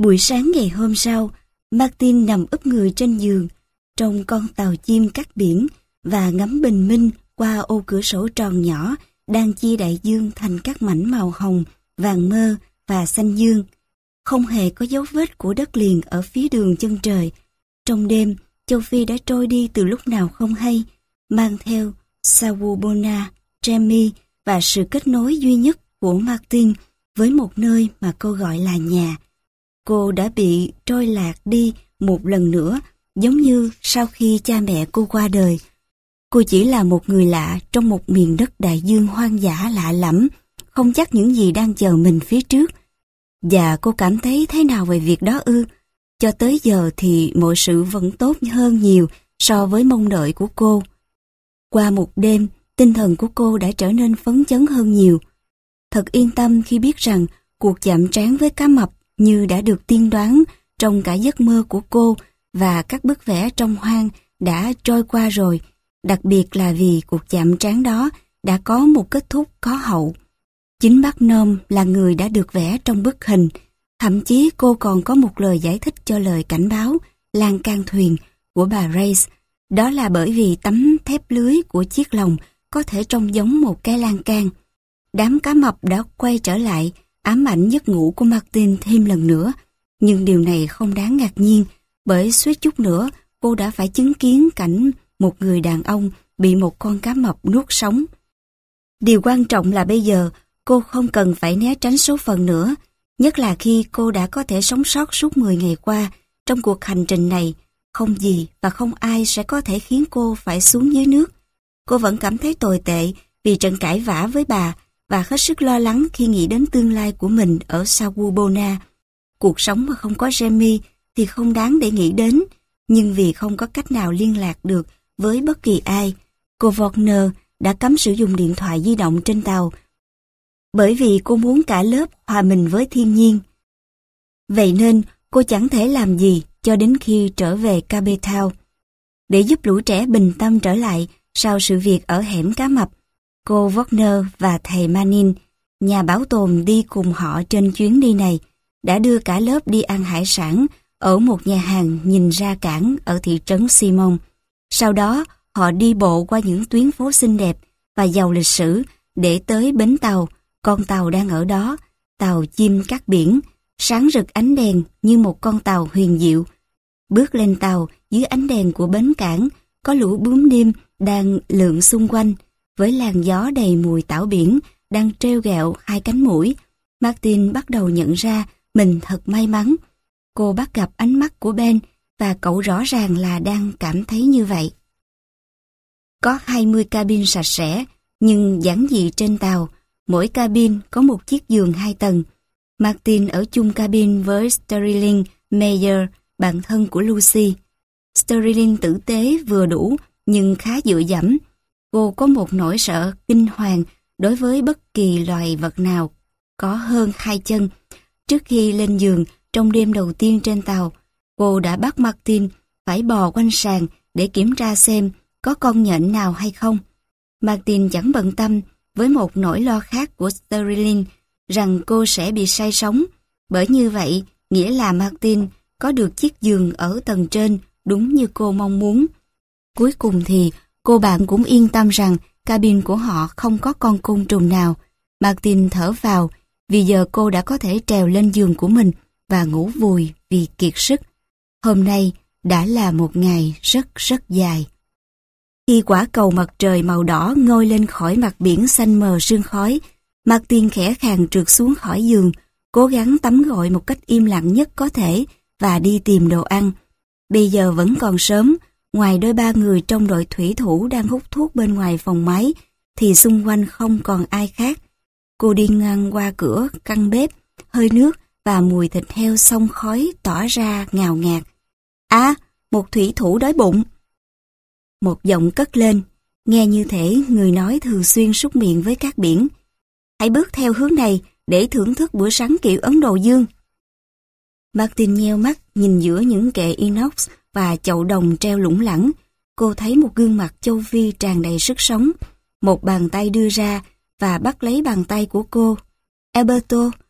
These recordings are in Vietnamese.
Buổi sáng ngày hôm sau, Martin nằm úp người trên giường, trông con tàu chim cắt biển và ngắm bình minh qua ô cửa sổ tròn nhỏ đang chia đại dương thành các mảnh màu hồng, vàng mơ và xanh dương. Không hề có dấu vết của đất liền ở phía đường chân trời. Trong đêm, châu Phi đã trôi đi từ lúc nào không hay, mang theo Sawubona, Jamie và sự kết nối duy nhất của Martin với một nơi mà cô gọi là nhà. Cô đã bị trôi lạc đi một lần nữa, giống như sau khi cha mẹ cô qua đời. Cô chỉ là một người lạ trong một miền đất đại dương hoang dã lạ lẫm, không chắc những gì đang chờ mình phía trước. Và cô cảm thấy thế nào về việc đó ư? Cho tới giờ thì mọi sự vẫn tốt hơn nhiều so với mong đợi của cô. Qua một đêm, tinh thần của cô đã trở nên phấn chấn hơn nhiều. Thật yên tâm khi biết rằng cuộc chạm trán với cá mập như đã được tiên đoán trong cả giấc mơ của cô, và các bức vẽ trong hoang đã trôi qua rồi, đặc biệt là vì cuộc chạm trán đó đã có một kết thúc có hậu. Chính bác Nôm là người đã được vẽ trong bức hình, thậm chí cô còn có một lời giải thích cho lời cảnh báo lan can thuyền của bà Race. Đó là bởi vì tấm thép lưới của chiếc lồng có thể trông giống một cái lan can. Đám cá mập đã quay trở lại, ám ảnh giấc ngủ của Martin thêm lần nữa. Nhưng điều này không đáng ngạc nhiên, bởi suýt chút nữa cô đã phải chứng kiến cảnh một người đàn ông bị một con cá mập nuốt sống. Điều quan trọng là bây giờ cô không cần phải né tránh số phận nữa, nhất là khi cô đã có thể sống sót suốt 10 ngày qua. Trong cuộc hành trình này, không gì và không ai sẽ có thể khiến cô phải xuống dưới nước. Cô vẫn cảm thấy tồi tệ vì trận cãi vã với bà và hết sức lo lắng khi nghĩ đến tương lai của mình ở Sawubona. Cuộc sống mà không có Jamie thì không đáng để nghĩ đến, nhưng vì không có cách nào liên lạc được với bất kỳ ai, cô Wagner đã cấm sử dụng điện thoại di động trên tàu, bởi vì cô muốn cả lớp hòa mình với thiên nhiên. Vậy nên cô chẳng thể làm gì cho đến khi trở về Cape Town. Để giúp lũ trẻ bình tâm trở lại sau sự việc ở hẻm cá mập, cô Wagner và thầy Manin, nhà bảo tồn đi cùng họ trên chuyến đi này, đã đưa cả lớp đi ăn hải sản ở một nhà hàng nhìn ra cảng ở thị trấn Simon. Sau đó, họ đi bộ qua những tuyến phố xinh đẹp và giàu lịch sử để tới bến tàu. Con tàu đang ở đó, tàu chim cắt biển, sáng rực ánh đèn như một con tàu huyền diệu. Bước lên tàu, dưới ánh đèn của bến cảng, có lũ bướm đêm đang lượn xung quanh, với làn gió đầy mùi tảo biển đang treo gẹo hai cánh mũi. Martin bắt đầu nhận ra mình thật may mắn. Cô bắt gặp ánh mắt của Ben và cậu rõ ràng là đang cảm thấy như vậy. Có 20 cabin sạch sẽ, nhưng giản dị trên tàu. Mỗi cabin có một chiếc giường 2 tầng. Martin ở chung cabin với Sterling Meyer, bạn thân của Lucy. Sterling tử tế vừa đủ, nhưng khá dựa dẫm. Cô có một nỗi sợ kinh hoàng đối với bất kỳ loài vật nào có hơn 2 chân. Trước khi lên giường, trong đêm đầu tiên trên tàu, cô đã bắt Martin phải bò quanh sàn để kiểm tra xem có con nhện nào hay không. Martin chẳng bận tâm với một nỗi lo khác của Sterling rằng cô sẽ bị say sóng, bởi như vậy nghĩa là Martin có được chiếc giường ở tầng trên đúng như cô mong muốn. Cuối cùng thì cô bạn cũng yên tâm rằng cabin của họ không có con côn trùng nào. Martin thở vào vì giờ cô đã có thể trèo lên giường của mình và ngủ vùi vì kiệt sức. Hôm nay đã là một ngày rất rất dài. Khi quả cầu mặt trời màu đỏ ngoi lên khỏi mặt biển xanh mờ sương khói, Martin khẽ khàng trượt xuống khỏi giường, cố gắng tắm gội một cách im lặng nhất có thể và đi tìm đồ ăn. Bây giờ vẫn còn sớm, ngoài đôi ba người trong đội thủy thủ đang hút thuốc bên ngoài phòng máy, thì xung quanh không còn ai khác. Cô đi ngang qua cửa căn bếp, hơi nước và mùi thịt heo xông khói tỏa ra ngào ngạt. À, một thủy thủ đói bụng. Một giọng cất lên, nghe như thể người nói thường xuyên súc miệng với các biển. Hãy bước theo hướng này để thưởng thức bữa sáng kiểu Ấn Độ Dương. Martin nheo mắt nhìn giữa những kệ inox và chậu đồng treo lủng lẳng. Cô thấy một gương mặt châu Phi tràn đầy sức sống. Một bàn tay đưa ra và bắt lấy bàn tay của cô. Alberto,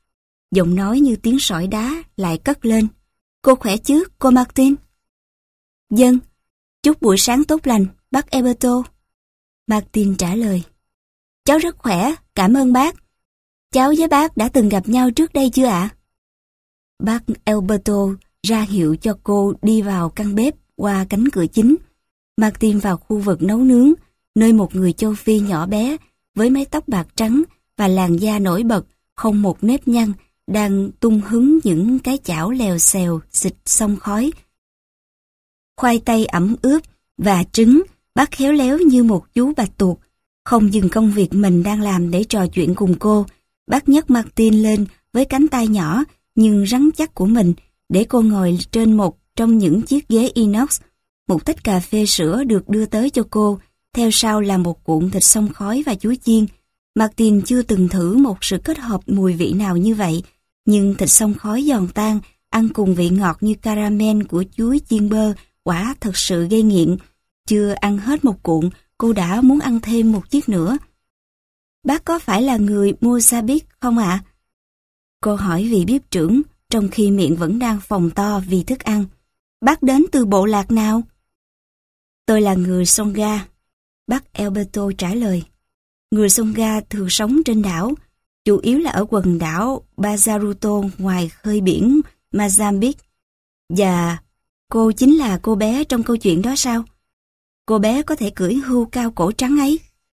Giọng nói như tiếng sỏi đá lại cất lên. Cô khỏe chứ, cô Martin? Vâng, chúc buổi sáng tốt lành, bác Alberto. Martin trả lời. Cháu rất khỏe, cảm ơn bác. Cháu với bác đã từng gặp nhau trước đây chưa ạ? Bác Alberto ra hiệu cho cô đi vào căn bếp qua cánh cửa chính. Martin vào khu vực nấu nướng, nơi một người châu Phi nhỏ bé với mái tóc bạc trắng và làn da nổi bật, không một nếp nhăn, đang tung hứng những cái chảo lèo xèo xịt xông khói. Khoai tây ẩm ướp và trứng, bác khéo léo như một chú bạch tuộc. Không dừng công việc mình đang làm để trò chuyện cùng cô, bác nhấc Martin lên với cánh tay nhỏ nhưng rắn chắc của mình để cô ngồi trên một trong những chiếc ghế inox. Một tách cà phê sữa được đưa tới cho cô, theo sau là một cuộn thịt xông khói và chuối chiên. Martin chưa từng thử một sự kết hợp mùi vị nào như vậy, nhưng thịt xông khói giòn tan, ăn cùng vị ngọt như caramel của chuối chiên bơ, quả thật sự gây nghiện. Chưa ăn hết một cuộn, cô đã muốn ăn thêm một chiếc nữa. Bác có phải là người Mozambique không ạ? Cô hỏi vị bếp trưởng, trong khi miệng vẫn đang phồng to vì thức ăn. Bác đến từ bộ lạc nào? Tôi là người Songa, bác Alberto trả lời. Người Songa thường sống trên đảo, chủ yếu là ở quần đảo Bazaruto ngoài khơi biển Mozambique. Và cô chính là cô bé trong câu chuyện đó sao? Cô bé có thể cưỡi hươu cao cổ trắng ấy.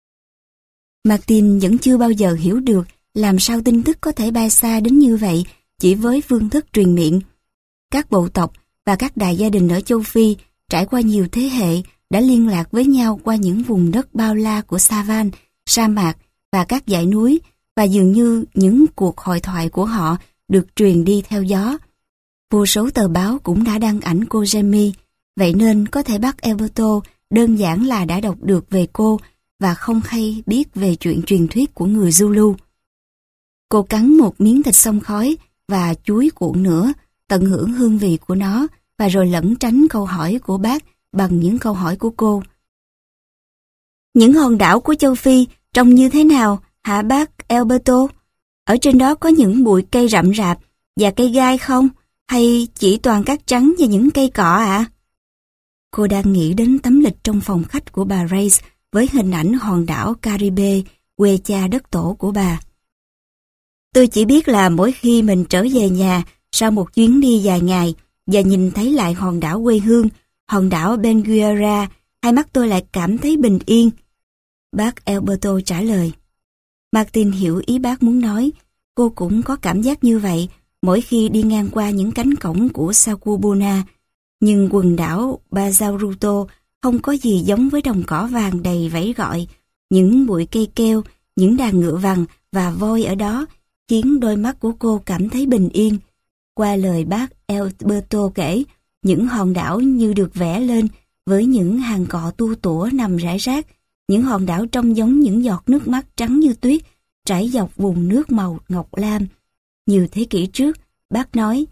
Martin vẫn chưa bao giờ hiểu được làm sao tin tức có thể bay xa đến như vậy chỉ với phương thức truyền miệng. Các bộ tộc và các đại gia đình ở châu Phi trải qua nhiều thế hệ đã liên lạc với nhau qua những vùng đất bao la của savan, sa mạc và các dãy núi, và dường như những cuộc hội thoại của họ được truyền đi theo gió. Vô số tờ báo cũng đã đăng ảnh cô Jamie, vậy nên có thể bác Alberto đơn giản là đã đọc được về cô và không hay biết về chuyện truyền thuyết của người Zulu. Cô cắn một miếng thịt xông khói và chuối cuộn nữa, tận hưởng hương vị của nó, và rồi lẩn tránh câu hỏi của bác bằng những câu hỏi của cô. Những hòn đảo của châu Phi trông như thế nào hả bác Alberto? Ở trên đó có những bụi cây rậm rạp và cây gai không? Hay chỉ toàn cát trắng và những cây cọ ạ? Cô đang nghĩ đến tấm lịch trong phòng khách của bà Reyes với hình ảnh hòn đảo Caribe, quê cha đất tổ của bà. Tôi chỉ biết là mỗi khi mình trở về nhà sau một chuyến đi dài ngày và nhìn thấy lại hòn đảo quê hương, hòn đảo Benguera, hai mắt tôi lại cảm thấy bình yên. Bác Alberto trả lời. Martin hiểu ý bác muốn nói. Cô cũng có cảm giác như vậy mỗi khi đi ngang qua những cánh cổng của Sakubuna. Nhưng quần đảo Bazaruto không có gì giống với đồng cỏ vàng đầy vẫy gọi. Những bụi cây keo, những đàn ngựa vằn và voi ở đó khiến đôi mắt của cô cảm thấy bình yên. Qua lời bác Alberto kể, những hòn đảo như được vẽ lên với những hàng cọ tua tủa nằm rải rác. Những hòn đảo trông giống những giọt nước mắt trắng như tuyết trải dọc vùng nước màu ngọc lam. Nhiều thế kỷ trước, bác nói,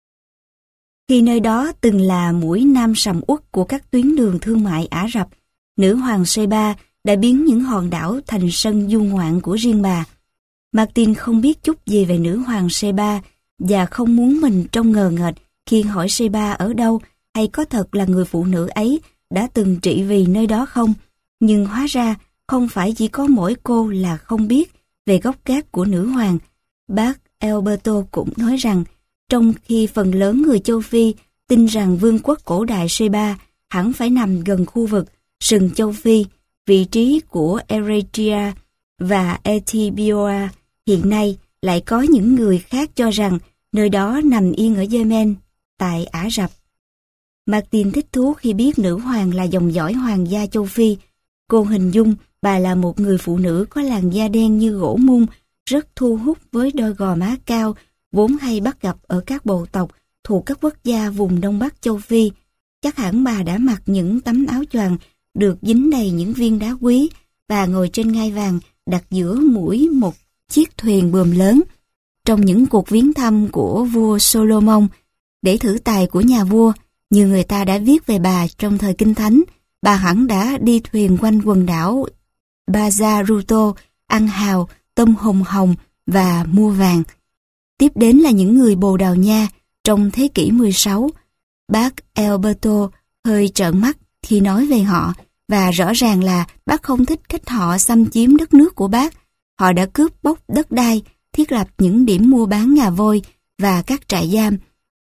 khi nơi đó từng là mũi nam sầm uất của các tuyến đường thương mại Ả Rập, nữ hoàng Sheba đã biến những hòn đảo thành sân du ngoạn của riêng bà. Martin không biết chút gì về nữ hoàng Sheba và không muốn mình trông ngờ nghệch khi hỏi Sheba ở đâu hay có thật là người phụ nữ ấy đã từng trị vì nơi đó không. Nhưng hóa ra không phải chỉ có mỗi cô là không biết về gốc gác của nữ hoàng. Bác Alberto cũng nói rằng trong khi phần lớn người châu Phi tin rằng vương quốc cổ đại Sheba hẳn phải nằm gần khu vực sừng châu Phi, vị trí của Eritrea và Ethiopia, hiện nay lại có những người khác cho rằng nơi đó nằm yên ở Yemen, tại Ả Rập. Martin thích thú khi biết nữ hoàng là dòng dõi hoàng gia châu Phi. Cô hình dung bà là một người phụ nữ có làn da đen như gỗ mung, rất thu hút với đôi gò má cao, vốn hay bắt gặp ở các bộ tộc thuộc các quốc gia vùng Đông Bắc châu Phi. Chắc hẳn bà đã mặc những tấm áo choàng được dính đầy những viên đá quý và ngồi trên ngai vàng đặt giữa mũi một chiếc thuyền buồm lớn. Trong những cuộc viếng thăm của vua Solomon để thử tài của nhà vua, như người ta đã viết về bà trong thời Kinh Thánh, bà hẳn đã đi thuyền quanh quần đảo Bazaruto, ăn hào, tôm hùm hồng và mua vàng. Tiếp đến là những người Bồ Đào Nha trong thế kỷ 16. Bác Alberto hơi trợn mắt khi nói về họ, và rõ ràng là bác không thích cách họ xâm chiếm đất nước của bác. Họ đã cướp bóc đất đai, thiết lập những điểm mua bán ngà voi và các trại giam.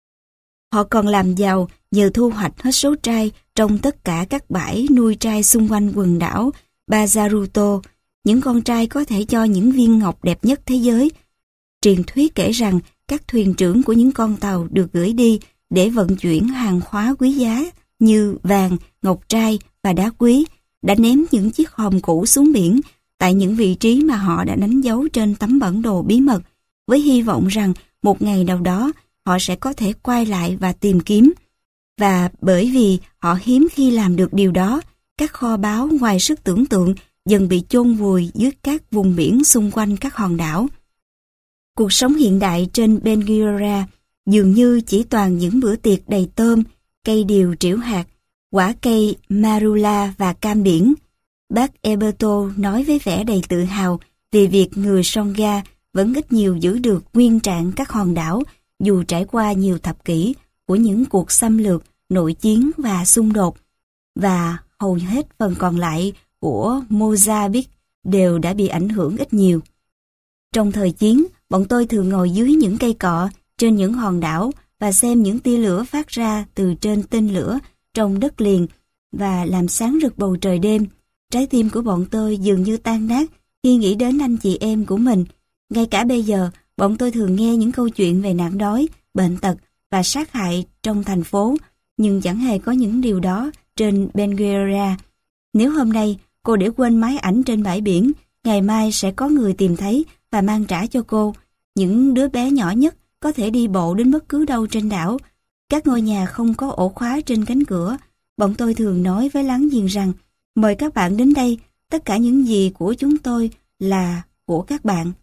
Họ còn làm giàu nhờ thu hoạch hết số trai trong tất cả các bãi nuôi trai xung quanh quần đảo Bazaruto, những con trai có thể cho những viên ngọc đẹp nhất thế giới. Truyền thuyết kể rằng các thuyền trưởng của những con tàu được gửi đi để vận chuyển hàng hóa quý giá như vàng, ngọc trai và đá quý đã ném những chiếc hòm cũ xuống biển tại những vị trí mà họ đã đánh dấu trên tấm bản đồ bí mật, với hy vọng rằng một ngày nào đó họ sẽ có thể quay lại và tìm kiếm. Và bởi vì họ hiếm khi làm được điều đó, các kho báu ngoài sức tưởng tượng dần bị chôn vùi dưới các vùng biển xung quanh các hòn đảo. Cuộc sống hiện đại trên Benguela dường như chỉ toàn những bữa tiệc đầy tôm, cây điều trĩu hạt, quả cây marula và cam biển. Bác Alberto nói với vẻ đầy tự hào về việc người Songa vẫn ít nhiều giữ được nguyên trạng các hòn đảo dù trải qua nhiều thập kỷ của những cuộc xâm lược, nội chiến và xung đột, và hầu hết phần còn lại của Mozambique đều đã bị ảnh hưởng ít nhiều. Trong thời chiến, bọn tôi thường ngồi dưới những cây cọ trên những hòn đảo và xem những tia lửa phát ra từ trên tên lửa trong đất liền và làm sáng rực bầu trời đêm. Trái tim của bọn tôi dường như tan nát khi nghĩ đến anh chị em của mình. Ngay cả bây giờ, bọn tôi thường nghe những câu chuyện về nạn đói, bệnh tật và sát hại trong thành phố, nhưng chẳng hề có những điều đó trên Benguela. Nếu hôm nay cô để quên máy ảnh trên bãi biển, ngày mai sẽ có người tìm thấy và mang trả cho cô. Những đứa bé nhỏ nhất có thể đi bộ đến bất cứ đâu trên đảo. Các ngôi nhà không có ổ khóa trên cánh cửa. Bọn tôi thường nói với láng giềng rằng, mời các bạn đến đây, tất cả những gì của chúng tôi là của các bạn.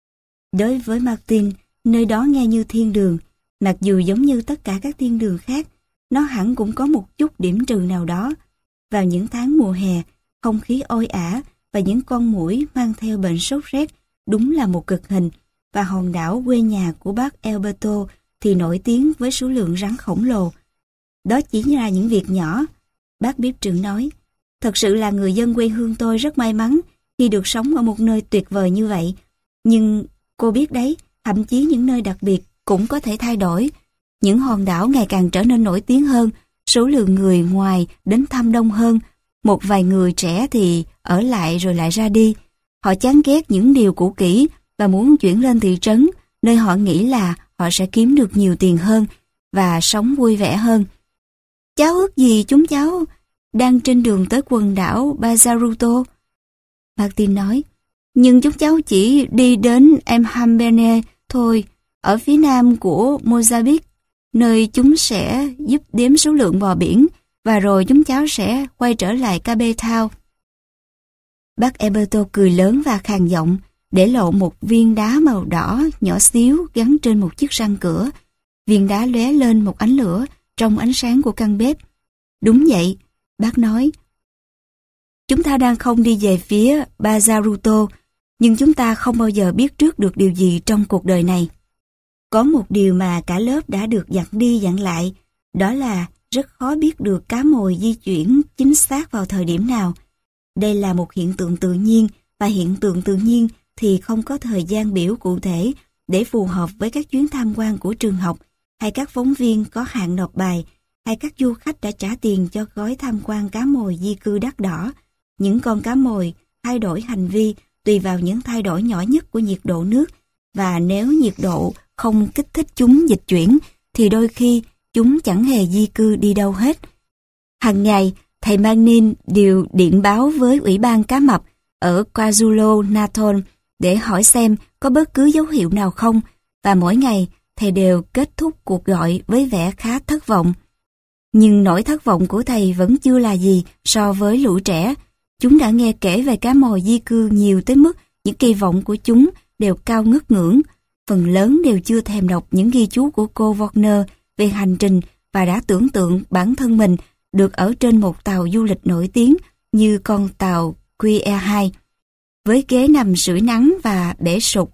Đối với Martin, nơi đó nghe như thiên đường, mặc dù giống như tất cả các thiên đường khác, nó hẳn cũng có một chút điểm trừ nào đó. Vào những tháng mùa hè, không khí oi ả và những con muỗi mang theo bệnh sốt rét đúng là một cực hình, và hòn đảo quê nhà của bác Alberto thì nổi tiếng với số lượng rắn khổng lồ. Đó chỉ là những việc nhỏ, bác bếp trưởng nói. Thật sự là người dân quê hương tôi rất may mắn khi được sống ở một nơi tuyệt vời như vậy. Nhưng cô biết đấy, thậm chí những nơi đặc biệt cũng có thể thay đổi. Những hòn đảo ngày càng trở nên nổi tiếng hơn, số lượng người ngoài đến thăm đông hơn. Một vài người trẻ thì ở lại rồi lại ra đi. Họ chán ghét những điều cũ kỹ và muốn chuyển lên thị trấn, nơi họ nghĩ là họ sẽ kiếm được nhiều tiền hơn và sống vui vẻ hơn. Cháu ước gì chúng cháu đang trên đường tới quần đảo Bazaruto, Martin nói. Nhưng chúng cháu chỉ đi đến Mhambene thôi, ở phía nam của Mozambique, nơi chúng sẽ giúp đếm số lượng bò biển, và rồi chúng cháu sẽ quay trở lại Cape Town. Bác Alberto cười lớn và khàn giọng, để lộ một viên đá màu đỏ nhỏ xíu gắn trên một chiếc răng cửa. Viên đá lóe lên một ánh lửa trong ánh sáng của căn bếp. Đúng vậy, bác nói. Chúng ta đang không đi về phía Bazaruto, nhưng chúng ta không bao giờ biết trước được điều gì trong cuộc đời này. Có một điều mà cả lớp đã được dặn đi dặn lại, đó là rất khó biết được cá mồi di chuyển chính xác vào thời điểm nào. Đây là một hiện tượng tự nhiên, và hiện tượng tự nhiên thì không có thời gian biểu cụ thể để phù hợp với các chuyến tham quan của trường học, hay các phóng viên có hạn nộp bài, hay các du khách đã trả tiền cho gói tham quan cá mồi di cư đắt đỏ. Những con cá mồi thay đổi hành vi tùy vào những thay đổi nhỏ nhất của nhiệt độ nước, và nếu nhiệt độ không kích thích chúng dịch chuyển, thì đôi khi chúng chẳng hề di cư đi đâu hết. Hàng ngày, thầy Magnin đều điện báo với Ủy ban Cá mập ở KwaZulu-Natal để hỏi xem có bất cứ dấu hiệu nào không, và mỗi ngày thầy đều kết thúc cuộc gọi với vẻ khá thất vọng. Nhưng nỗi thất vọng của thầy vẫn chưa là gì so với lũ trẻ. Chúng đã nghe kể về cá mồi di cư nhiều tới mức những kỳ vọng của chúng đều cao ngất ngưỡng. Phần lớn đều chưa thèm đọc những ghi chú của cô Wagner về hành trình, và đã tưởng tượng bản thân mình được ở trên một tàu du lịch nổi tiếng như con tàu QR2. Với ghế nằm sưởi nắng và bể sụp,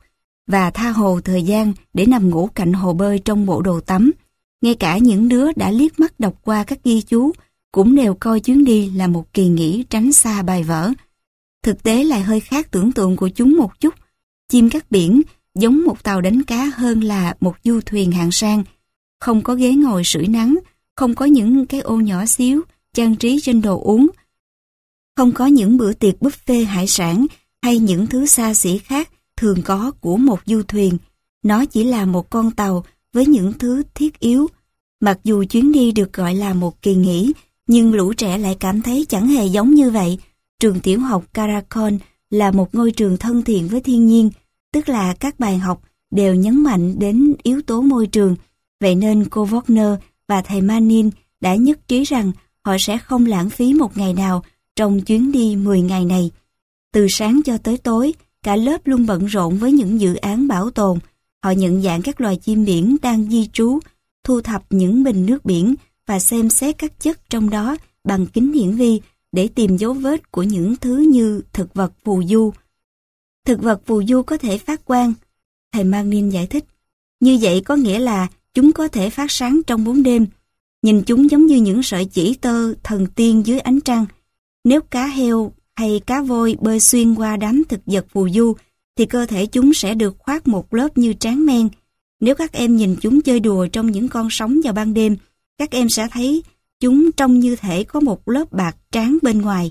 và tha hồ thời gian để nằm ngủ cạnh hồ bơi trong bộ đồ tắm. Ngay cả những đứa đã liếc mắt đọc qua các ghi chú cũng đều coi chuyến đi là một kỳ nghỉ tránh xa bài vở. Thực tế lại hơi khác tưởng tượng của chúng một chút. Chim cát biển giống một tàu đánh cá hơn là một du thuyền hạng sang. Không có ghế ngồi sưởi nắng, không có những cái ô nhỏ xíu trang trí trên đồ uống, không có những bữa tiệc buffet hải sản hay những thứ xa xỉ khác thường có của một du thuyền. Nó chỉ là một con tàu với những thứ thiết yếu. Mặc dù chuyến đi được gọi là một kỳ nghỉ, nhưng lũ trẻ lại cảm thấy chẳng hề giống như vậy. Trường tiểu học Caracol là một ngôi trường thân thiện với thiên nhiên, tức là các bài học đều nhấn mạnh đến yếu tố môi trường. Vậy nên cô Wagner và thầy Manin đã nhất trí rằng họ sẽ không lãng phí một ngày nào trong chuyến đi 10 ngày này. Từ sáng cho tới tối, cả lớp luôn bận rộn với những dự án bảo tồn. Họ nhận dạng các loài chim biển đang di trú, thu thập những bình nước biển và xem xét các chất trong đó bằng kính hiển vi để tìm dấu vết của những thứ như thực vật phù du. Thực vật phù du có thể phát quang, thầy Manin giải thích. Như vậy có nghĩa là chúng có thể phát sáng trong bóng đêm. Nhìn chúng giống như những sợi chỉ tơ thần tiên dưới ánh trăng. Nếu cá heo hay cá voi bơi xuyên qua đám thực vật phù du, thì cơ thể chúng sẽ được khoác một lớp như tráng men. Nếu các em nhìn chúng chơi đùa trong những con sóng vào ban đêm, các em sẽ thấy chúng trông như thể có một lớp bạc tráng bên ngoài.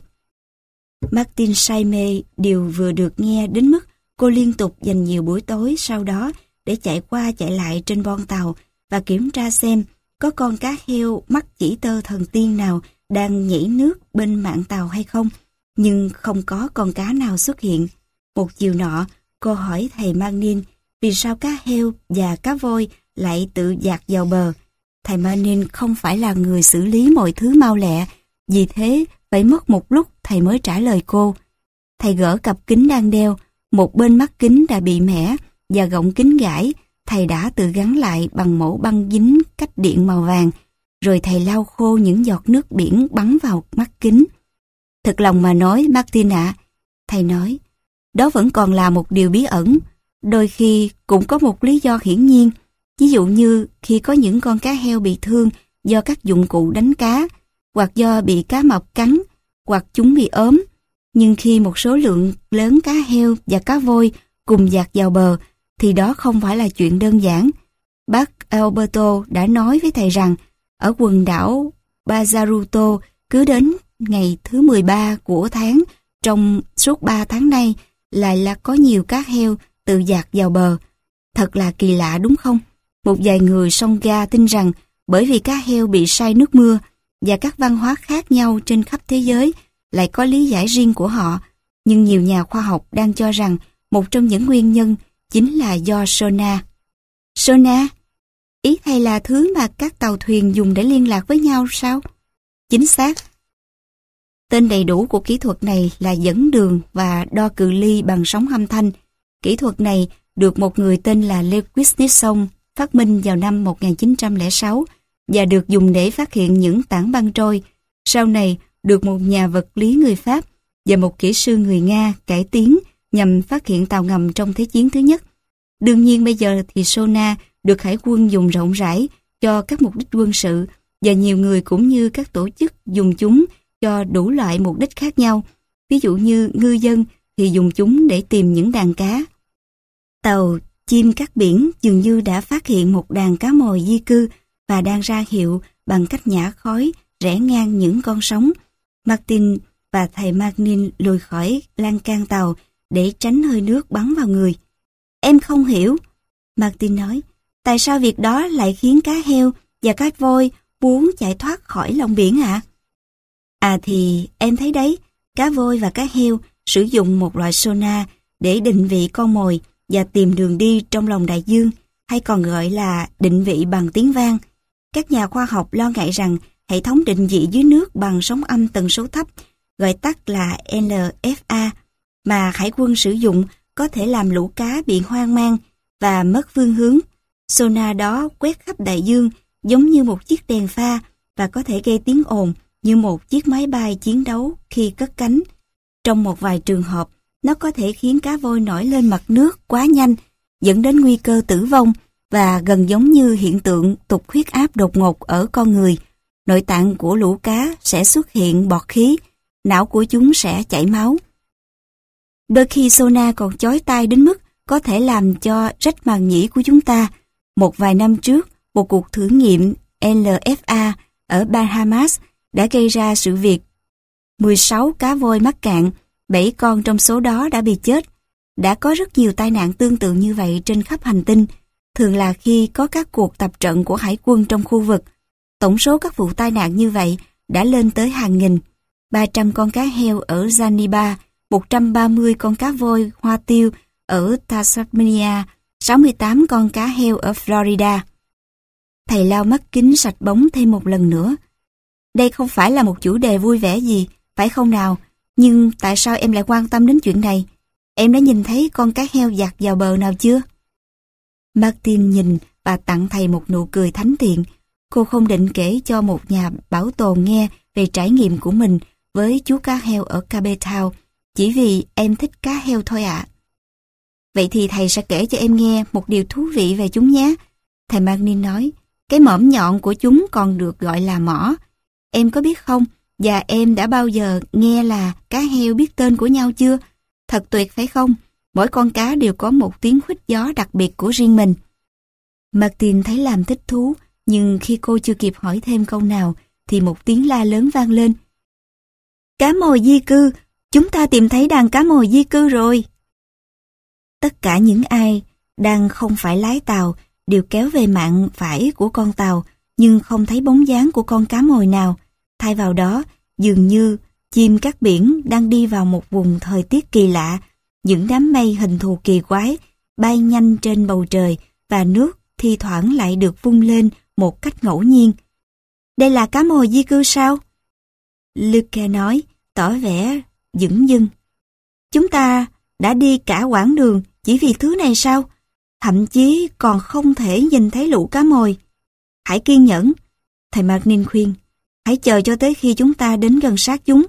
Martin say mê điều vừa được nghe đến mức cô liên tục dành nhiều buổi tối sau đó để chạy qua chạy lại trên bon tàu và kiểm tra xem có con cá heo mắc chỉ tơ thần tiên nào đang nhảy nước bên mạn tàu hay không, nhưng không có con cá nào xuất hiện. Một chiều nọ, cô hỏi thầy Manin vì sao cá heo và cá voi lại tự dạt vào bờ. Thầy Manin không phải là người xử lý mọi thứ mau lẹ, vì thế phải mất một lúc thầy mới trả lời cô. Thầy gỡ cặp kính đang đeo, một bên mắt kính đã bị mẻ và gọng kính gãy, thầy đã tự gắn lại bằng mẫu băng dính cách điện màu vàng, rồi thầy lau khô những giọt nước biển bắn vào mắt kính. Thật lòng mà nói, Martin ạ, thầy nói, đó vẫn còn là một điều bí ẩn. Đôi khi cũng có một lý do hiển nhiên, ví dụ như khi có những con cá heo bị thương do các dụng cụ đánh cá, hoặc do bị cá mập cắn, hoặc chúng bị ốm. Nhưng khi một số lượng lớn cá heo và cá voi cùng dạt vào bờ, thì đó không phải là chuyện đơn giản. Bác Alberto đã nói với thầy rằng, ở quần đảo Bazaruto, cứ đến ngày thứ 13 của tháng, trong suốt 3 tháng nay, lại là có nhiều cá heo tự dạt vào bờ. Thật là kỳ lạ đúng không? Một vài người Songha tin rằng bởi vì cá heo bị say nước mưa và các văn hóa khác nhau trên khắp thế giới lại có lý giải riêng của họ. Nhưng nhiều nhà khoa học đang cho rằng một trong những nguyên nhân chính là do sonar. Sonar? Ý thầy là thứ mà các tàu thuyền dùng để liên lạc với nhau sao? Chính xác. Tên đầy đủ của kỹ thuật này là dẫn đường và đo cự ly bằng sóng âm thanh. Kỹ thuật này được một người tên là Lewis Nixon phát minh vào năm 1906 và được dùng để phát hiện những tảng băng trôi. Sau này được một nhà vật lý người Pháp và một kỹ sư người Nga cải tiến nhằm phát hiện tàu ngầm trong Thế chiến thứ nhất. Đương nhiên bây giờ thì sonar được hải quân dùng rộng rãi cho các mục đích quân sự và nhiều người cũng như các tổ chức dùng chúng cho đủ loại mục đích khác nhau. Ví dụ như ngư dân thì dùng chúng để tìm những đàn cá. Tàu chim cát biển dường như đã phát hiện một đàn cá mồi di cư và đang ra hiệu bằng cách nhả khói rẽ ngang những con sóng. Martin và thầy Manin lùi khỏi lan can tàu để tránh hơi nước bắn vào người. Em không hiểu, Martin nói, tại sao việc đó lại khiến cá heo và cá voi muốn chạy thoát khỏi lòng biển ạ? À thì em thấy đấy, cá voi và cá heo sử dụng một loại sonar để định vị con mồi và tìm đường đi trong lòng đại dương, hay còn gọi là định vị bằng tiếng vang. Các nhà khoa học lo ngại rằng hệ thống định vị dưới nước bằng sóng âm tần số thấp, gọi tắt là LFA, mà hải quân sử dụng có thể làm lũ cá bị hoang mang và mất phương hướng. Sonar đó quét khắp đại dương giống như một chiếc đèn pha và có thể gây tiếng ồn như một chiếc máy bay chiến đấu khi cất cánh. Trong một vài trường hợp, nó có thể khiến cá voi nổi lên mặt nước quá nhanh dẫn đến nguy cơ tử vong và gần giống như hiện tượng tụt huyết áp đột ngột ở con người. Nội tạng của lũ cá sẽ xuất hiện bọt khí, não của chúng sẽ chảy máu. Đôi khi sauna còn chói tai đến mức có thể làm cho rách màng nhĩ của chúng ta. Một vài năm trước, một cuộc thử nghiệm LFA ở Bahamas đã gây ra sự việc 16 cá voi mắc cạn, 7 con trong số đó đã bị chết. Đã có rất nhiều tai nạn tương tự như vậy trên khắp hành tinh, thường là khi có các cuộc tập trận của hải quân trong khu vực. Tổng số các vụ tai nạn như vậy đã lên tới hàng nghìn. 300 con cá heo ở Zanzibar, 130 con cá voi hoa tiêu ở Tasmania, 68 con cá heo ở Florida. Thầy lau mắt kính sạch bóng thêm một lần nữa. Đây không phải là một chủ đề vui vẻ gì, phải không nào? Nhưng tại sao em lại quan tâm đến chuyện này? Em đã nhìn thấy con cá heo dạt vào bờ nào chưa? Martin nhìn và tặng thầy một nụ cười thánh thiện. Cô không định kể cho một nhà bảo tồn nghe về trải nghiệm của mình với chú cá heo ở Cape Town, chỉ vì em thích cá heo thôi ạ. Vậy thì thầy sẽ kể cho em nghe một điều thú vị về chúng nhé. Thầy Martin nói, cái mõm nhọn của chúng còn được gọi là mỏ. Em có biết không, và em đã bao giờ nghe là cá heo biết tên của nhau chưa? Thật tuyệt phải không? Mỗi con cá đều có một tiếng huýt gió đặc biệt của riêng mình. Martin thấy làm thích thú, nhưng khi cô chưa kịp hỏi thêm câu nào, thì một tiếng la lớn vang lên. Cá mồi di cư! Chúng ta tìm thấy đàn cá mồi di cư rồi! Tất cả những ai đang không phải lái tàu đều kéo về mạn phải của con tàu, nhưng không thấy bóng dáng của con cá mồi nào. Thay vào đó, dường như chim cát biển đang đi vào một vùng thời tiết kỳ lạ. Những đám mây hình thù kỳ quái bay nhanh trên bầu trời và nước thi thoảng lại được vung lên một cách ngẫu nhiên. Đây là cá mồi di cư sao? Luke nói, tỏ vẻ dửng dưng. Chúng ta đã đi cả quãng đường chỉ vì thứ này sao? Thậm chí còn không thể nhìn thấy lũ cá mồi. Hãy kiên nhẫn, thầy Martin khuyên. Hãy chờ cho tới khi chúng ta đến gần sát chúng.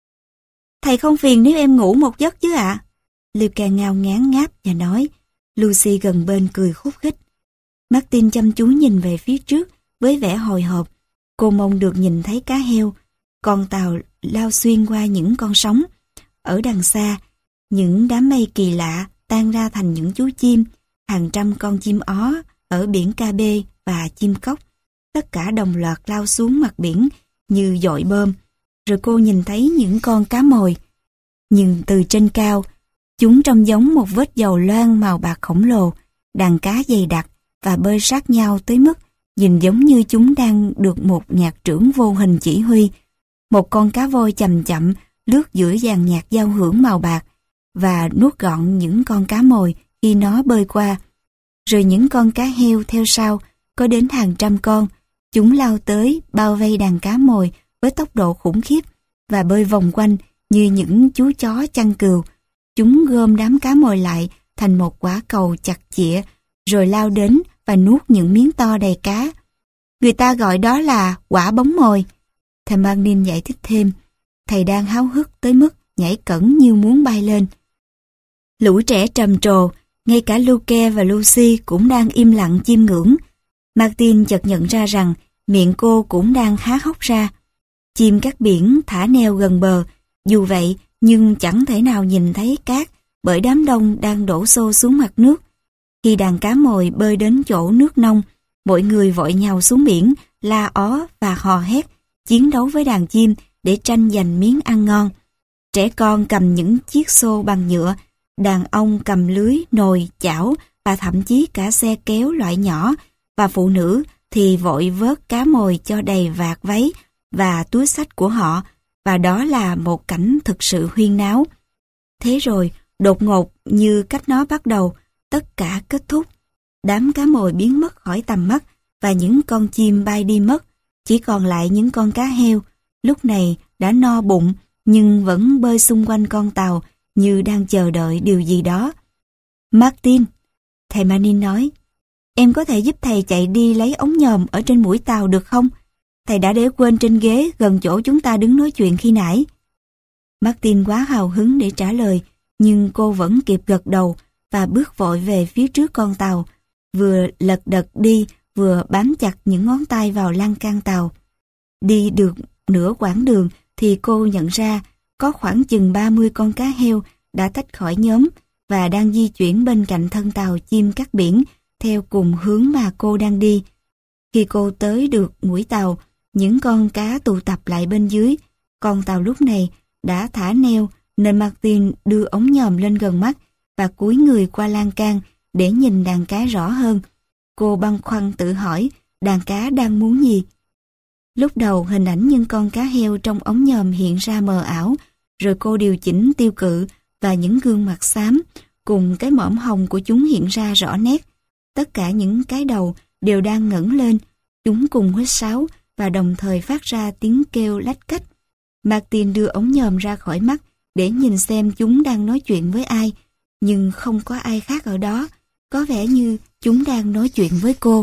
Thầy không phiền nếu em ngủ một giấc chứ ạ? Luke ngao ngán ngáp và nói. Lucy gần bên cười khúc khích. Martin chăm chú nhìn về phía trước với vẻ hồi hộp. Cô mong được nhìn thấy cá heo. Con tàu lao xuyên qua những con sóng. Ở đằng xa, những đám mây kỳ lạ tan ra thành những chú chim, hàng trăm con chim ó ở biển Cabe và chim cóc. Tất cả đồng loạt lao xuống mặt biển như dội bơm. Rồi cô nhìn thấy những con cá mồi. Nhưng từ trên cao, chúng trông giống một vết dầu loang màu bạc khổng lồ, đàn cá dày đặc và bơi sát nhau tới mức nhìn giống như chúng đang được một nhạc trưởng vô hình chỉ huy. Một con cá voi chậm chậm lướt giữa dàn nhạc giao hưởng màu bạc và nuốt gọn những con cá mồi khi nó bơi qua. Rồi những con cá heo theo sau, có đến hàng trăm con. Chúng lao tới bao vây đàn cá mồi với tốc độ khủng khiếp và bơi vòng quanh như những chú chó chăn cừu. Chúng gom đám cá mồi lại thành một quả cầu chặt chịa, rồi lao đến và nuốt những miếng to đầy cá. Người ta gọi đó là quả bóng mồi. Thầy Martin giải thích thêm. Thầy đang háo hức tới mức nhảy cẫng như muốn bay lên. Lũ trẻ trầm trồ, ngay cả Luke và Lucy cũng đang im lặng chiêm ngưỡng. Martin chợt nhận ra rằng miệng cô cũng đang há hốc ra. Chim cát biển thả neo gần bờ, dù vậy nhưng chẳng thể nào nhìn thấy cát bởi đám đông đang đổ xô xuống mặt nước. Khi đàn cá mồi bơi đến chỗ nước nông, mọi người vội nhào xuống biển, la ó và hò hét, chiến đấu với đàn chim để tranh giành miếng ăn ngon. Trẻ con cầm những chiếc xô bằng nhựa, đàn ông cầm lưới, nồi, chảo và thậm chí cả xe kéo loại nhỏ, và phụ nữ thì vội vớt cá mồi cho đầy vạt váy và túi xách của họ, và đó là một cảnh thực sự huyên náo. Thế rồi, đột ngột như cách nó bắt đầu, tất cả kết thúc. Đám cá mồi biến mất khỏi tầm mắt và những con chim bay đi mất, chỉ còn lại những con cá heo, lúc này đã no bụng nhưng vẫn bơi xung quanh con tàu như đang chờ đợi điều gì đó. Martin, thầy Martin nói, em có thể giúp thầy chạy đi lấy ống nhòm ở trên mũi tàu được không? Thầy đã để quên trên ghế gần chỗ chúng ta đứng nói chuyện khi nãy. Martin quá hào hứng để trả lời, nhưng cô vẫn kịp gật đầu và bước vội về phía trước con tàu, vừa lật đật đi vừa bám chặt những ngón tay vào lan can tàu. Đi được nửa quãng đường thì cô nhận ra có khoảng chừng 30 con cá heo đã tách khỏi nhóm và đang di chuyển bên cạnh thân tàu chim cắt biển theo cùng hướng mà cô đang đi. Khi cô tới được mũi tàu, những con cá tụ tập lại bên dưới. Con tàu lúc này đã thả neo nên Martin đưa ống nhòm lên gần mắt và cúi người qua lan can để nhìn đàn cá rõ hơn. Cô băn khoăn tự hỏi đàn cá đang muốn gì. Lúc đầu hình ảnh những con cá heo trong ống nhòm hiện ra mờ ảo, rồi cô điều chỉnh tiêu cự và những gương mặt xám cùng cái mõm hồng của chúng hiện ra rõ nét. Tất cả những cái đầu đều đang ngẩng lên, chúng cùng huýt sáo và đồng thời phát ra tiếng kêu lách cách. Martin đưa ống nhòm ra khỏi mắt để nhìn xem chúng đang nói chuyện với ai, nhưng không có ai khác ở đó, có vẻ như chúng đang nói chuyện với cô.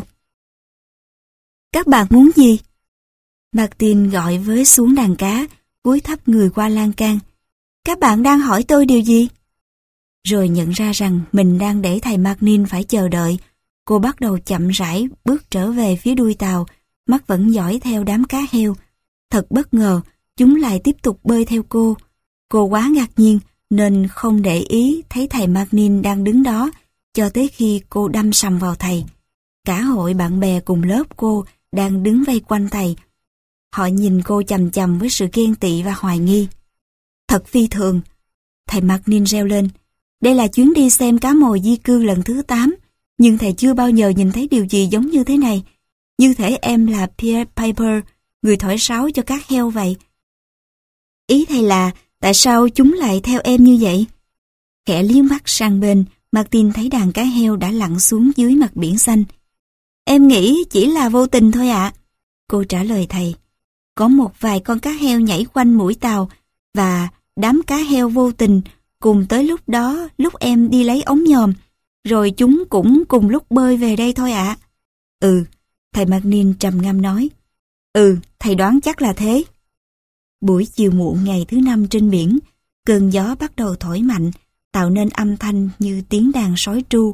Các bạn muốn gì? Martin gọi với xuống đàn cá, cúi thấp người qua lan can. Các bạn đang hỏi tôi điều gì? Rồi nhận ra rằng mình đang để thầy Martin phải chờ đợi. Cô bắt đầu chậm rãi bước trở về phía đuôi tàu, mắt vẫn dõi theo đám cá heo. Thật bất ngờ, chúng lại tiếp tục bơi theo cô. Cô quá ngạc nhiên nên không để ý thấy thầy Martin đang đứng đó cho tới khi cô đâm sầm vào thầy. Cả hội bạn bè cùng lớp cô đang đứng vây quanh thầy. Họ nhìn cô chằm chằm với sự ghen tị và hoài nghi. Thật phi thường, thầy Martin reo lên. Đây là chuyến đi xem cá mồi di cư lần thứ 8, nhưng thầy chưa bao giờ nhìn thấy điều gì giống như thế này. Như thể em là Pied Piper, người thổi sáo cho các heo vậy. Ý thầy là tại sao chúng lại theo em như vậy? Khẽ liếc mắt sang bên, Martin thấy đàn cá heo đã lặn xuống dưới mặt biển xanh. Em nghĩ chỉ là vô tình thôi ạ. Cô trả lời thầy. Có một vài con cá heo nhảy quanh mũi tàu và đám cá heo vô tình cùng tới lúc đó lúc em đi lấy ống nhòm, rồi chúng cũng cùng lúc bơi về đây thôi ạ. Ừ, thầy Martin trầm ngâm nói. Ừ, thầy đoán chắc là thế. Buổi chiều muộn ngày thứ 5 trên biển, cơn gió bắt đầu thổi mạnh, tạo nên âm thanh như tiếng đàn sói tru.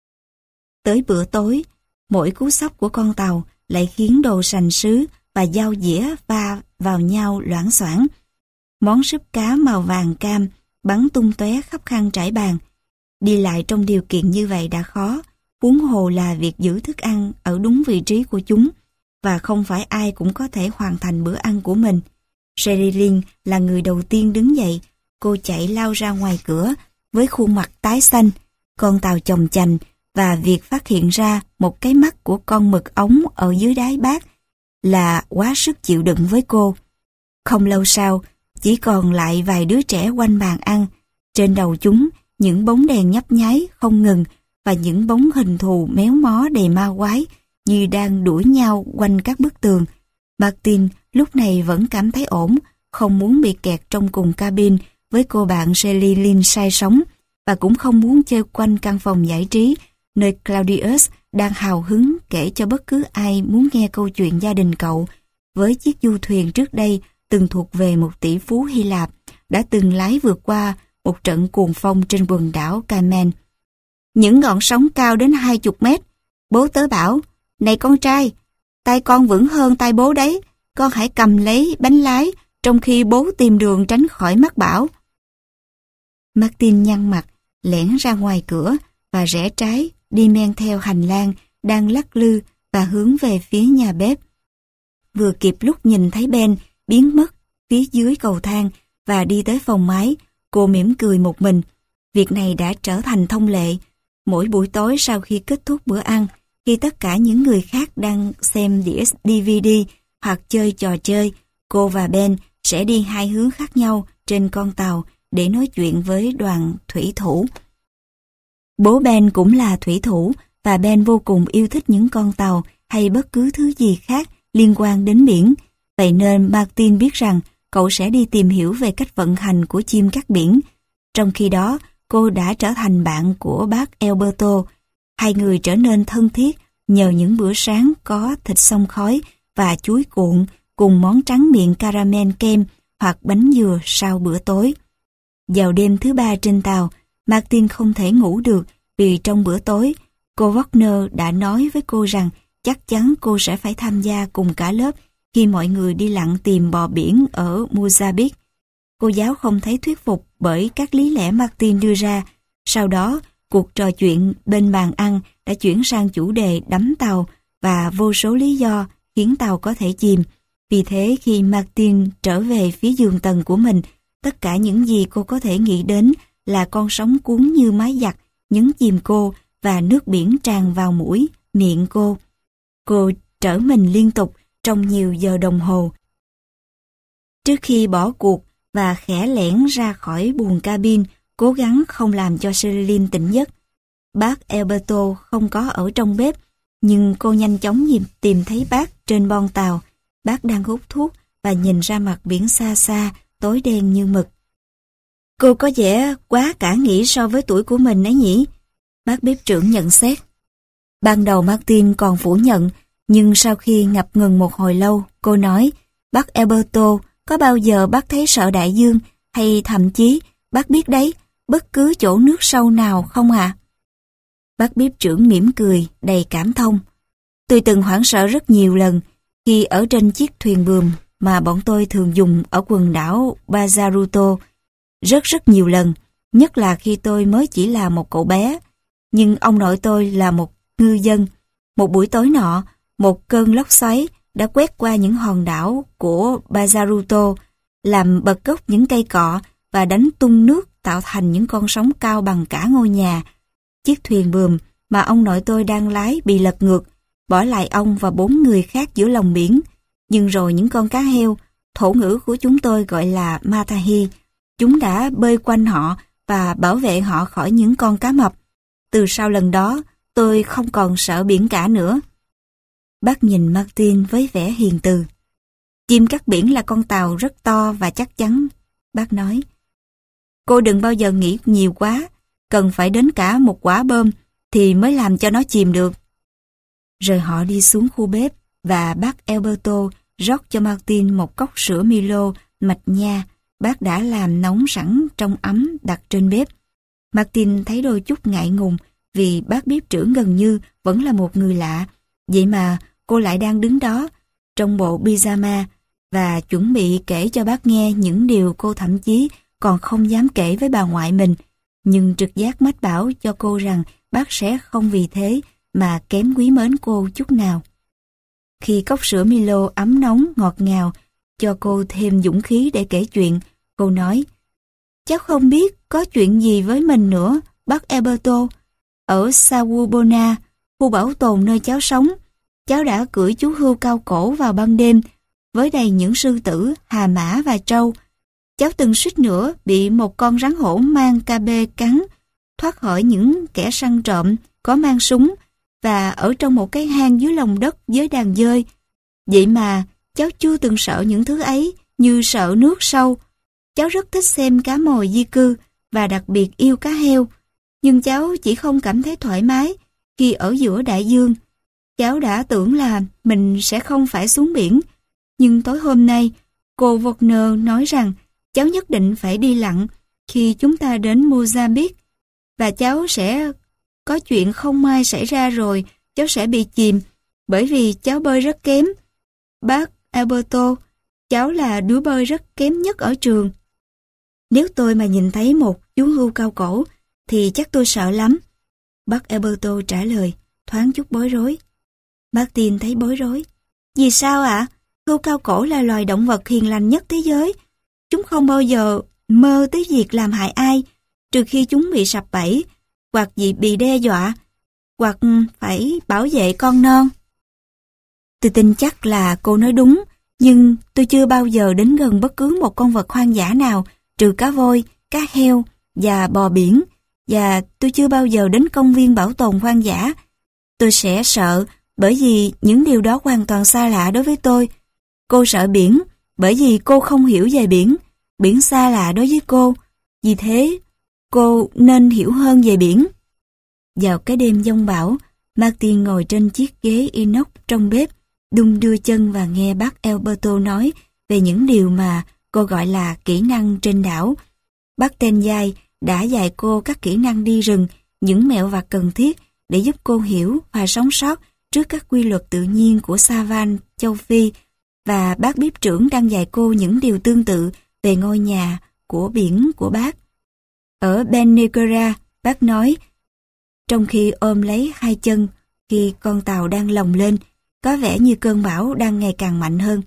Tới bữa tối, mỗi cú xốc của con tàu lại khiến đồ sành sứ và dao dĩa va vào nhau loảng xoảng. Món súp cá màu vàng cam bắn tung tóe khắp khăn trải bàn. Đi lại trong điều kiện như vậy đã khó, huống hồ là việc giữ thức ăn ở đúng vị trí của chúng, và không phải ai cũng có thể hoàn thành bữa ăn của mình. Sherilyn là người đầu tiên đứng dậy, cô chạy lao ra ngoài cửa với khuôn mặt tái xanh, con tàu chồng chành và việc phát hiện ra một cái mắt của con mực ống ở dưới đáy bát là quá sức chịu đựng với cô. Không lâu sau, chỉ còn lại vài đứa trẻ quanh bàn ăn, trên đầu chúng những bóng đèn nhấp nháy không ngừng và những bóng hình thù méo mó đầy ma quái như đang đuổi nhau quanh các bức tường. Martin lúc này vẫn cảm thấy ổn, không muốn bị kẹt trong cùng cabin với cô bạn Sherilyn say sóng và cũng không muốn chơi quanh căn phòng giải trí nơi Claudius đang hào hứng kể cho bất cứ ai muốn nghe câu chuyện gia đình cậu với chiếc du thuyền trước đây từng thuộc về một tỷ phú Hy Lạp đã từng lái vượt qua một trận cuồng phong trên quần đảo Cayman. Những ngọn sóng cao đến 20 mét. Bố tớ bảo, này con trai, tay con vững hơn tay bố đấy, con hãy cầm lấy bánh lái trong khi bố tìm đường tránh khỏi mắc bão. Martin nhăn mặt, lẻn ra ngoài cửa và rẽ trái đi men theo hành lang đang lắc lư và hướng về phía nhà bếp. Vừa kịp lúc nhìn thấy Ben biến mất phía dưới cầu thang và đi tới phòng máy, cô mỉm cười một mình. Việc này đã trở thành thông lệ. Mỗi buổi tối sau khi kết thúc bữa ăn, khi tất cả những người khác đang xem đĩa DVD hoặc chơi trò chơi, cô và Ben sẽ đi hai hướng khác nhau trên con tàu để nói chuyện với đoàn thủy thủ. Bố Ben cũng là thủy thủ và Ben vô cùng yêu thích những con tàu hay bất cứ thứ gì khác liên quan đến biển. Vậy nên Martin biết rằng cậu sẽ đi tìm hiểu về cách vận hành của chim cắt biển. Trong khi đó, cô đã trở thành bạn của bác Alberto. Hai người trở nên thân thiết nhờ những bữa sáng có thịt xông khói và chuối cuộn cùng món tráng miệng caramel kem hoặc bánh dừa sau bữa tối. Vào đêm thứ 3 trên tàu, Martin không thể ngủ được vì trong bữa tối, cô Wagner đã nói với cô rằng chắc chắn cô sẽ phải tham gia cùng cả lớp khi mọi người đi lặn tìm bò biển ở Mozambique. Cô giáo không thấy thuyết phục bởi các lý lẽ Martin đưa ra. Sau đó, cuộc trò chuyện bên bàn ăn đã chuyển sang chủ đề đắm tàu và vô số lý do khiến tàu có thể chìm. Vì thế khi Martin trở về phía giường tầng của mình, tất cả những gì cô có thể nghĩ đến là con sóng cuốn như mái giặt, nhấn chìm cô và nước biển tràn vào mũi, miệng cô. Cô trở mình liên tục trong nhiều giờ đồng hồ. Trước khi bỏ cuộc và khẽ lẻn ra khỏi buồng cabin, cố gắng không làm cho Celine tỉnh giấc. Bác Alberto không có ở trong bếp, nhưng cô nhanh chóng tìm thấy bác trên bon tàu. Bác đang hút thuốc và nhìn ra mặt biển xa xa, tối đen như mực. Cô có vẻ quá cả nghĩ so với tuổi của mình ấy nhỉ? Bác bếp trưởng nhận xét. Ban đầu Martin còn phủ nhận, nhưng sau khi ngập ngừng một hồi lâu, cô nói, bác Alberto, có bao giờ bác thấy sợ đại dương, hay thậm chí, bác biết đấy, bất cứ chỗ nước sâu nào không ạ? Bác bếp trưởng mỉm cười, đầy cảm thông. Tôi từng hoảng sợ rất nhiều lần, khi ở trên chiếc thuyền buồm mà bọn tôi thường dùng ở quần đảo Bazaruto. Rất nhiều lần, nhất là khi tôi mới chỉ là một cậu bé. Nhưng ông nội tôi là một ngư dân. Một buổi tối nọ, một cơn lốc xoáy đã quét qua những hòn đảo của Bazaruto, làm bật gốc những cây cọ và đánh tung nước tạo thành những con sóng cao bằng cả ngôi nhà. Chiếc thuyền buồm mà ông nội tôi đang lái bị lật ngược, bỏ lại ông và 4 người khác giữa lòng biển. Nhưng rồi những con cá heo, thổ ngữ của chúng tôi gọi là Matahi, chúng đã bơi quanh họ và bảo vệ họ khỏi những con cá mập. Từ sau lần đó, tôi không còn sợ biển cả nữa. Bác nhìn Martin với vẻ hiền từ. Chim cắt biển là con tàu rất to và chắc chắn, bác nói. Cô đừng bao giờ nghĩ nhiều quá, cần phải đến cả một quả bom thì mới làm cho nó chìm được. Rồi họ đi xuống khu bếp và bác Alberto rót cho Martin một cốc sữa Milo mạch nha. Bác đã làm nóng sẵn trong ấm đặt trên bếp. Martin thấy đôi chút ngại ngùng vì bác bếp trưởng gần như vẫn là một người lạ. Vậy mà cô lại đang đứng đó trong bộ pyjama và chuẩn bị kể cho bác nghe những điều cô thậm chí còn không dám kể với bà ngoại mình. Nhưng trực giác mách bảo cho cô rằng bác sẽ không vì thế mà kém quý mến cô chút nào. Khi cốc sữa Milo ấm nóng ngọt ngào cho cô thêm dũng khí để kể chuyện, cô nói, cháu không biết có chuyện gì với mình nữa, bác Alberto. Ở Sawubona, khu bảo tồn nơi cháu sống, cháu đã cưỡi chú hươu cao cổ vào ban đêm với đầy những sư tử, hà mã và trâu. Cháu từng suýt nữa bị một con rắn hổ mang KB cắn, thoát khỏi những kẻ săn trộm có mang súng và ở trong một cái hang dưới lòng đất với đàn dơi. Vậy mà cháu chưa từng sợ những thứ ấy như sợ nước sâu. Cháu rất thích xem cá mồi di cư và đặc biệt yêu cá heo. Nhưng cháu chỉ không cảm thấy thoải mái khi ở giữa đại dương. Cháu đã tưởng là mình sẽ không phải xuống biển. Nhưng tối hôm nay, cô Wagner nói rằng cháu nhất định phải đi lặn khi chúng ta đến Mozambique. Và cháu sẽ có chuyện không may xảy ra rồi, cháu sẽ bị chìm bởi vì cháu bơi rất kém. Bác Alberto, cháu là đứa bơi rất kém nhất ở trường. Nếu tôi mà nhìn thấy một chú hươu cao cổ thì chắc tôi sợ lắm. Bác Alberto trả lời, thoáng chút bối rối. Martin thấy bối rối. Vì sao ạ? Hươu cao cổ là loài động vật hiền lành nhất thế giới. Chúng không bao giờ mơ tới việc làm hại ai, trừ khi chúng bị sập bẫy, hoặc bị đe dọa, hoặc phải bảo vệ con non. Tôi tin chắc là cô nói đúng, nhưng tôi chưa bao giờ đến gần bất cứ một con vật hoang dã nào, trừ cá voi, cá heo và bò biển, và tôi chưa bao giờ đến công viên bảo tồn hoang dã. Tôi sẽ sợ bởi vì những điều đó hoàn toàn xa lạ đối với tôi. Cô sợ biển bởi vì cô không hiểu về biển. Biển xa lạ đối với cô. Vì thế, cô nên hiểu hơn về biển. Vào cái đêm giông bão, Martin ngồi trên chiếc ghế inox trong bếp, đung đưa chân và nghe bác Alberto nói về những điều mà cô gọi là kỹ năng trên đảo. Bác Tenjai đã dạy cô các kỹ năng đi rừng những mẹo vặt cần thiết để giúp cô hiểu và sống sót trước các quy luật tự nhiên của Savan, châu Phi, và bác bếp trưởng đang dạy cô những điều tương tự về ngôi nhà của biển của bác. Ở Beniguera, bác nói, trong khi ôm lấy hai chân, khi con tàu đang lồng lên, có vẻ như cơn bão đang ngày càng mạnh hơn.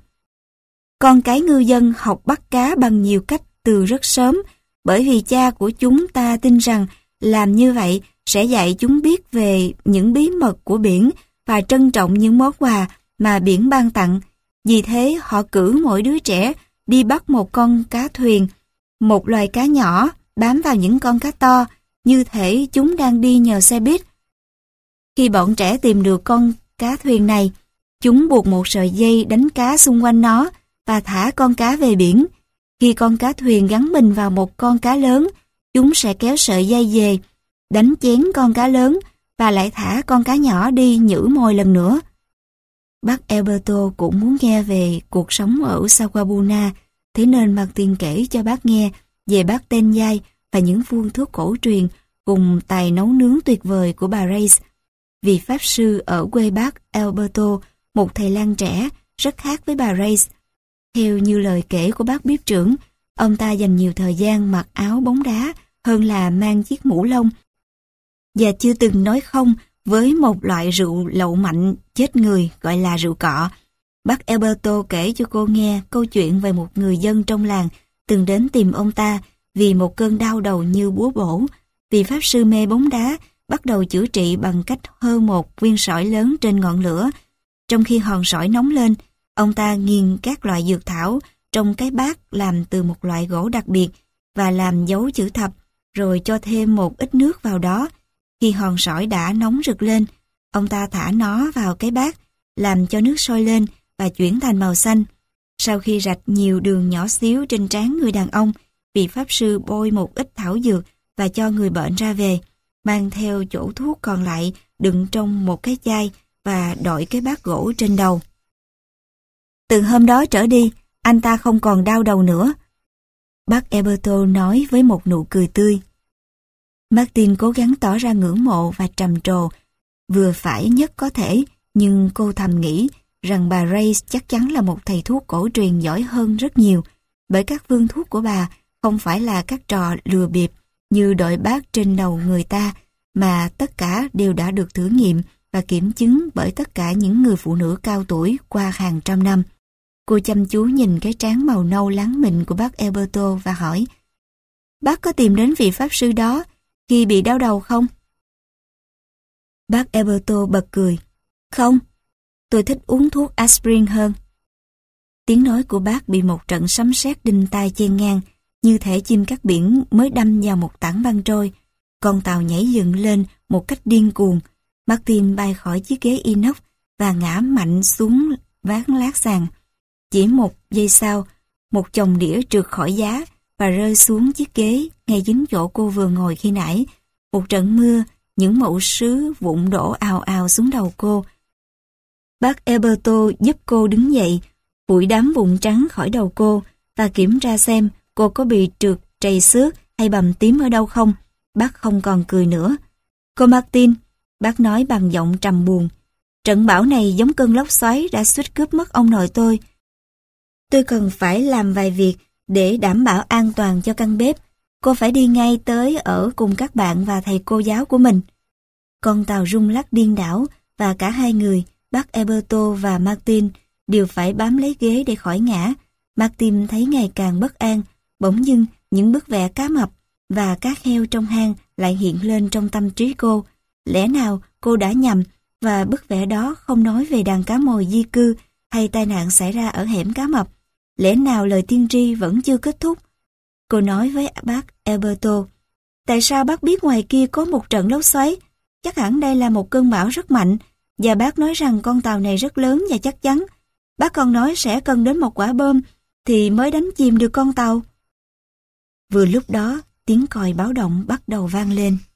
Con cái ngư dân học bắt cá bằng nhiều cách từ rất sớm, bởi vì cha của chúng ta tin rằng làm như vậy sẽ dạy chúng biết về những bí mật của biển và trân trọng những món quà mà biển ban tặng. Vì thế họ cử mỗi đứa trẻ đi bắt một con cá thuyền, một loài cá nhỏ bám vào những con cá to, như thể chúng đang đi nhờ xe buýt. Khi bọn trẻ tìm được con cá thuyền này, chúng buộc một sợi dây đánh cá xung quanh nó và thả con cá về biển. Khi con cá thuyền gắn mình vào một con cá lớn, chúng sẽ kéo sợi dây về, đánh chén con cá lớn và lại thả con cá nhỏ đi nhử mồi lần nữa. Bác Alberto cũng muốn nghe về cuộc sống ở Sawabuna, thế nên Martin kể cho bác nghe về bác tên Giai và những phương thuốc cổ truyền cùng tài nấu nướng tuyệt vời của bà Reyes. Vì pháp sư ở quê bác Alberto, một thầy lang trẻ, rất khác với bà Reyes. Theo như lời kể của bác bếp trưởng, ông ta dành nhiều thời gian mặc áo bóng đá hơn là mang chiếc mũ lông, và chưa từng nói không với một loại rượu lậu mạnh chết người gọi là rượu cọ. Bác Alberto kể cho cô nghe câu chuyện về một người dân trong làng từng đến tìm ông ta vì một cơn đau đầu như búa bổ. Vì pháp sư mê bóng đá bắt đầu chữa trị bằng cách hơ một viên sỏi lớn trên ngọn lửa. Trong khi hòn sỏi nóng lên, ông ta nghiền các loại dược thảo trong cái bát làm từ một loại gỗ đặc biệt và làm dấu chữ thập, rồi cho thêm một ít nước vào đó. Khi hòn sỏi đã nóng rực lên, ông ta thả nó vào cái bát, làm cho nước sôi lên và chuyển thành màu xanh. Sau khi rạch nhiều đường nhỏ xíu trên trán người đàn ông, vị pháp sư bôi một ít thảo dược và cho người bệnh ra về, mang theo chỗ thuốc còn lại đựng trong một cái chai và đội cái bát gỗ trên đầu. Từ hôm đó trở đi, anh ta không còn đau đầu nữa. Bác Alberto nói với một nụ cười tươi. Martin cố gắng tỏ ra ngưỡng mộ và trầm trồ, vừa phải nhất có thể, nhưng cô thầm nghĩ rằng bà Reyes chắc chắn là một thầy thuốc cổ truyền giỏi hơn rất nhiều, bởi các phương thuốc của bà không phải là các trò lừa bịp như đội bát trên đầu người ta, mà tất cả đều đã được thử nghiệm và kiểm chứng bởi tất cả những người phụ nữ cao tuổi qua hàng trăm năm. Cô chăm chú nhìn cái trán màu nâu láng mịn của bác Alberto và hỏi, bác có tìm đến vị pháp sư đó khi bị đau đầu không? Bác Alberto bật cười. Không, tôi thích uống thuốc aspirin hơn. Tiếng nói của bác bị một trận sấm sét đinh tai chen ngang, như thể chim cắt biển mới đâm vào một tảng băng trôi. Con tàu nhảy dựng lên một cách điên cuồng. Martin bay khỏi chiếc ghế inox và ngã mạnh xuống ván lát sàn. Chỉ một giây sau, một chồng đĩa trượt khỏi giá và rơi xuống chiếc ghế ngay dính chỗ cô vừa ngồi khi nãy. Một trận mưa, những mẩu sứ vụn đổ ào ào xuống đầu cô. Bác Alberto giúp cô đứng dậy, phủi đám vụn trắng khỏi đầu cô và kiểm tra xem cô có bị trượt trầy xước hay bầm tím ở đâu không. Bác không còn cười nữa. Cô Martin, bác nói bằng giọng trầm buồn, trận bão này giống cơn lốc xoáy đã suýt cướp mất ông nội tôi. Tôi cần phải làm vài việc để đảm bảo an toàn cho căn bếp. Cô phải đi ngay tới ở cùng các bạn và thầy cô giáo của mình. Con tàu rung lắc điên đảo và cả hai người, bác Alberto và Martin, đều phải bám lấy ghế để khỏi ngã. Martin thấy ngày càng bất an. Bỗng dưng những bức vẽ cá mập và cá heo trong hang lại hiện lên trong tâm trí cô. Lẽ nào cô đã nhầm và bức vẽ đó không nói về đàn cá mồi di cư hay tai nạn xảy ra ở hẻm cá mập? Lẽ nào lời tiên tri vẫn chưa kết thúc? Cô nói với bác Alberto, tại sao bác biết ngoài kia có một trận lốc xoáy? Chắc hẳn đây là một cơn bão rất mạnh, và bác nói rằng con tàu này rất lớn và chắc chắn. Bác còn nói sẽ cần đến một quả bom thì mới đánh chìm được con tàu. Vừa lúc đó, tiếng còi báo động bắt đầu vang lên.